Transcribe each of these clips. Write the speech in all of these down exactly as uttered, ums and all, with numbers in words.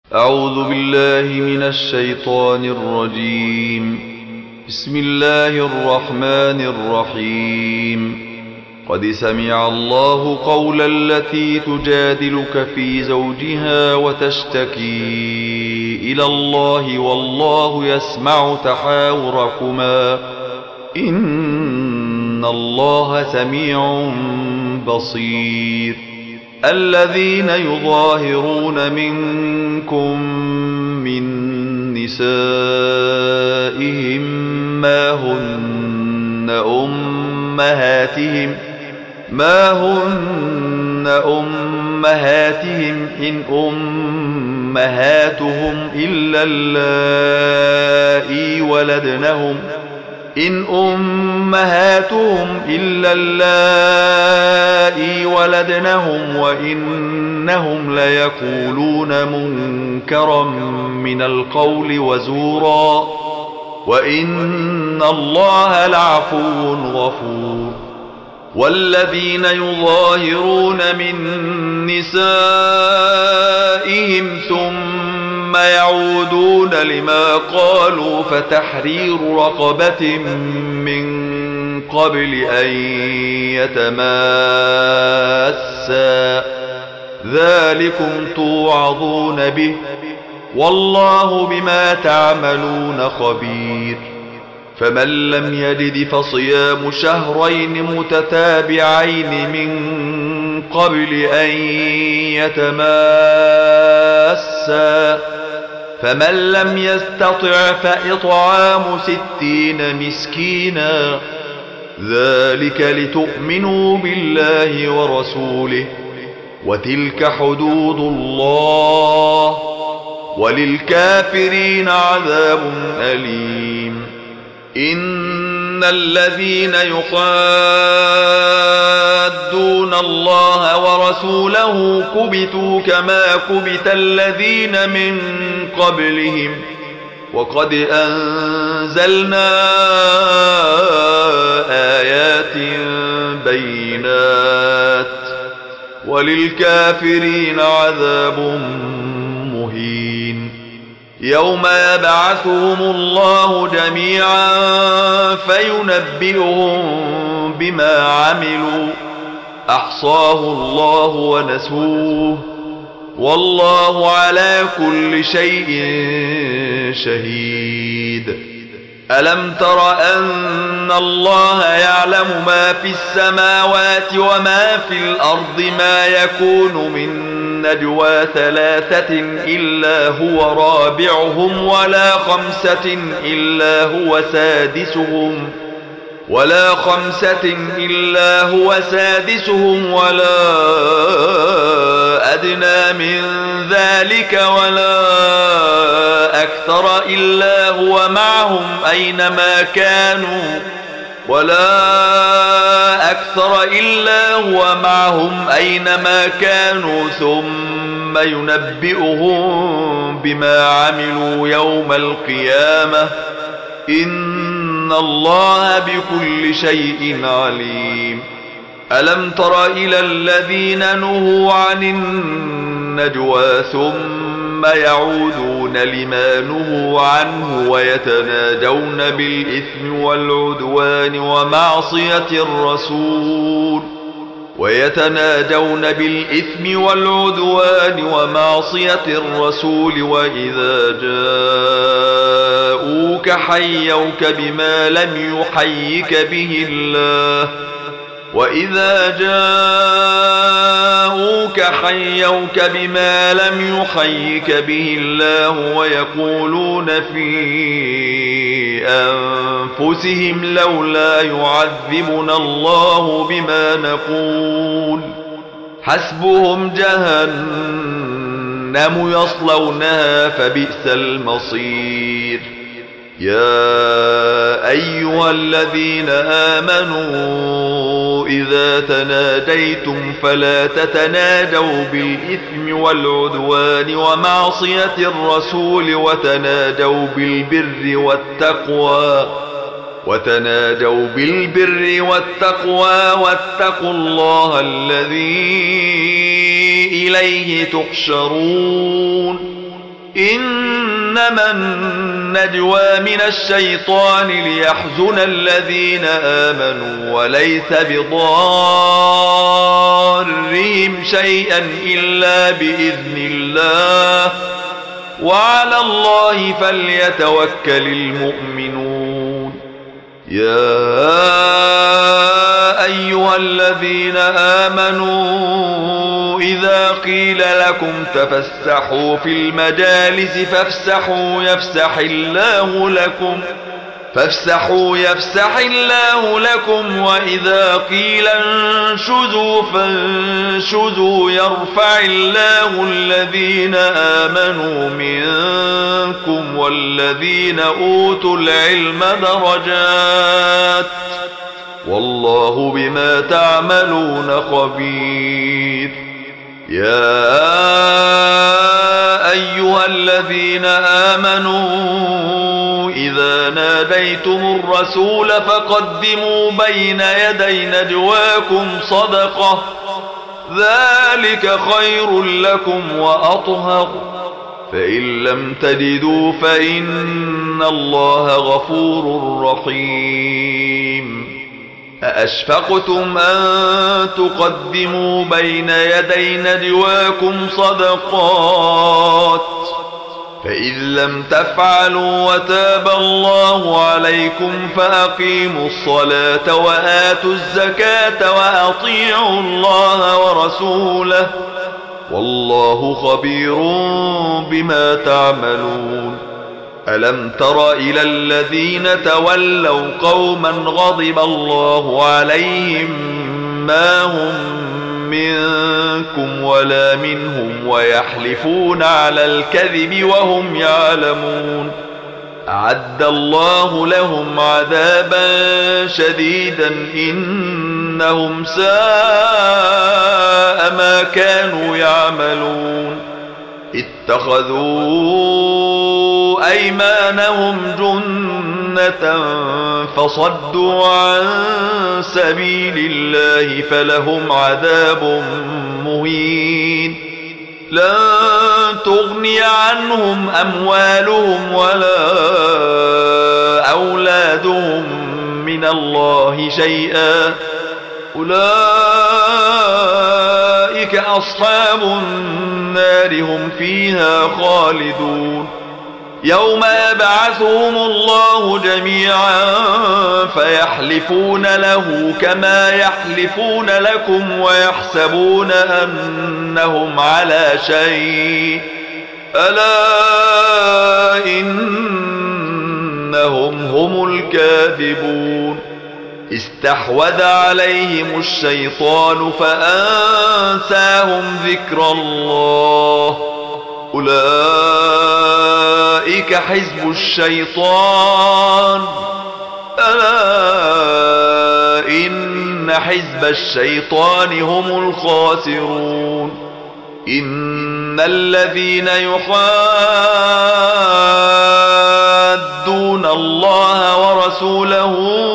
أعوذ بالله من الشيطان الرجيم. بسم الله الرحمن الرحيم. قد سمع الله قول التي تجادلك في زوجها وتشتكي إلى الله والله يسمع تحاوركما إن الله سميع بصير. الذين يظاهرون منكم من نسائهم ما هن أمهاتهم ما هن أمهاتهم إن أمهاتهم إلا اللائي ولدنهم إن أمهاتهم إلا اللائي ولدنهم وإنهم ليقولون منكرا من القول وزورا وإن الله لعفو غفور. والذين يظاهرون من نسائهم ثم يعودون لما قالوا فتحرير رقبة من قبل أن يتماسا ذلكم توعظون به والله بما تعملون خبير. فمن لم يجد فصيام شهرين متتابعين من قبل أن يتماسا فمن لم يستطع فإطعام ستين مسكينا ذلك لتؤمنوا بالله ورسوله وتلك حدود الله وللكافرين عذاب أليم. إن الذين يخادون الله ورسوله كبتوا كما كبت الذين من قبلهم وقد أنزلنا آيات بينات وللكافرين عذاب مهين. يوم يبعثهم الله جميعا فينبئهم بما عملوا أحصاه الله ونسوه والله على كل شيء شهيد. ألم تر أن الله يعلم ما في السماوات وما في الأرض ما يكون من نجوى ثلاثة إلا هو رابعهم ولا خمسة إلا هو سادسهم ولا خمسة إلا هو سادسهم ولا أدنى من ذلك ولا أكثر إلا هو معهم أينما كانوا ولا أكثر إلا هو معهم أينما كانوا ثم ينبئهم بما عملوا يوم القيامة إن الله بكل شيء عليم. ألم تر إلى الذين نهوا عن النجوى ثم يعودون لما نهوا عنه ويتناجون بالإثم والعدوان ومعصية الرسول ويتناجون بالإثم والعدوان ومعصية الرسول وإذا جاءوك حيوك بما لم يحيك به الله وإذا جاءوك حيوك بما لم يحيك به الله ويقولون في أنفسهم لولا يعذبنا الله بما نقول حسبهم جهنم يصلونها فبئس المصير. يا أيها الذين آمنوا إذا تناجيتم فلا تتناجوا بالإثم والعدوان ومعصية الرسول وتناجوا بالبر والتقوى وتناجوا بالبر والتقوى واتقوا الله الذي إليه تحشرون. إنما النجوى من الشيطان ليحزن الذين آمنوا وليس بضارهم شيئا إلا بإذن الله وعلى الله فليتوكل المؤمنون. يا أيها الذين آمنوا إذا قيل لكم تفسحوا في المجالس فافسحوا يفسح الله لكم فافسحوا يفسح الله لكم وإذا قيل انشزوا فانشزوا يرفع الله الذين آمنوا منكم والذين أوتوا العلم درجات والله بما تعملون خبير. يا أيها الذين آمنوا إذا ناديتم الرسول فقدموا بين يدي نجواكم صدقة ذلك خير لكم وأطهر فإن لم تجدوا فإن الله غفور رحيم. أأشفقتم أن تقدموا بين يدي نجواكم صدقات فإذ لم تفعلوا وتاب الله عليكم فأقيموا الصلاة وآتوا الزكاة وأطيعوا الله ورسوله والله خبير بما تعملون. ألم تر إلى الذين تولوا قوما غضب الله عليهم ما هم منكم ولا منهم ويحلفون على الكذب وهم يعلمون أعد الله لهم عذابا شديدا إنهم ساء ما كانوا يعملون. اتخذوا أيمانهم جنة فصدوا عن سبيل الله فلهم عذاب مهين. لن تغني عنهم أموالهم ولا أولادهم من الله شيئا أولئك أصحاب النار هم فيها خالدون. يوم يبعثهم الله جميعا فيحلفون له كما يحلفون لكم ويحسبون أنهم على شيء ألا إنهم هم الكاذبون. استحوذ عليهم الشيطان فأنساهم ذكر الله أولئك حزب الشيطان ألا إن حزب الشيطان هم الخاسرون. إن الذين يحادون الله ورسوله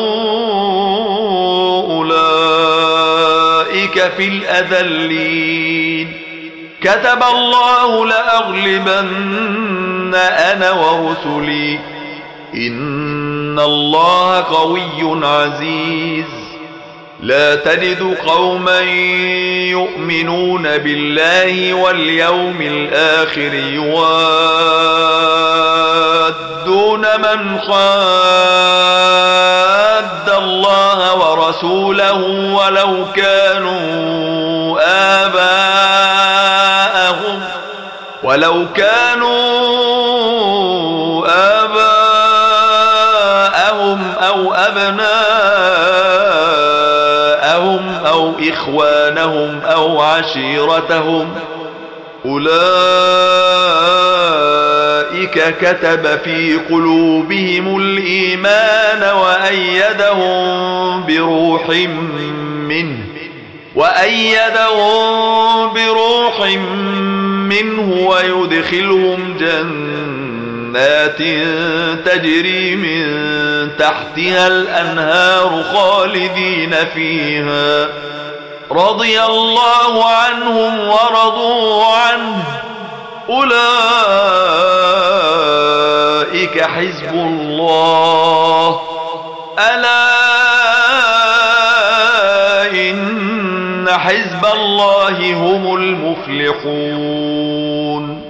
أولئك في الأذلين. كتب الله لأغلبن أنا ورسلي إن الله قوي عزيز. لا تجد قوما يؤمنون بالله واليوم الآخر يوادون من حاد الله ورسوله ولو كانوا آباءهم ولو كانوا آباءهم أو أبناءهم أو إخوانهم أو عشيرتهم أولئك كتب في قلوبهم الإيمان وأيدهم بروح منه وأيدهم بروح منه ويدخلهم جنات تجري من تحتها الأنهار خالدين فيها رضي الله عنهم ورضوا عنه أولئك حزب الله ألا إن حزب الله هم المفلحون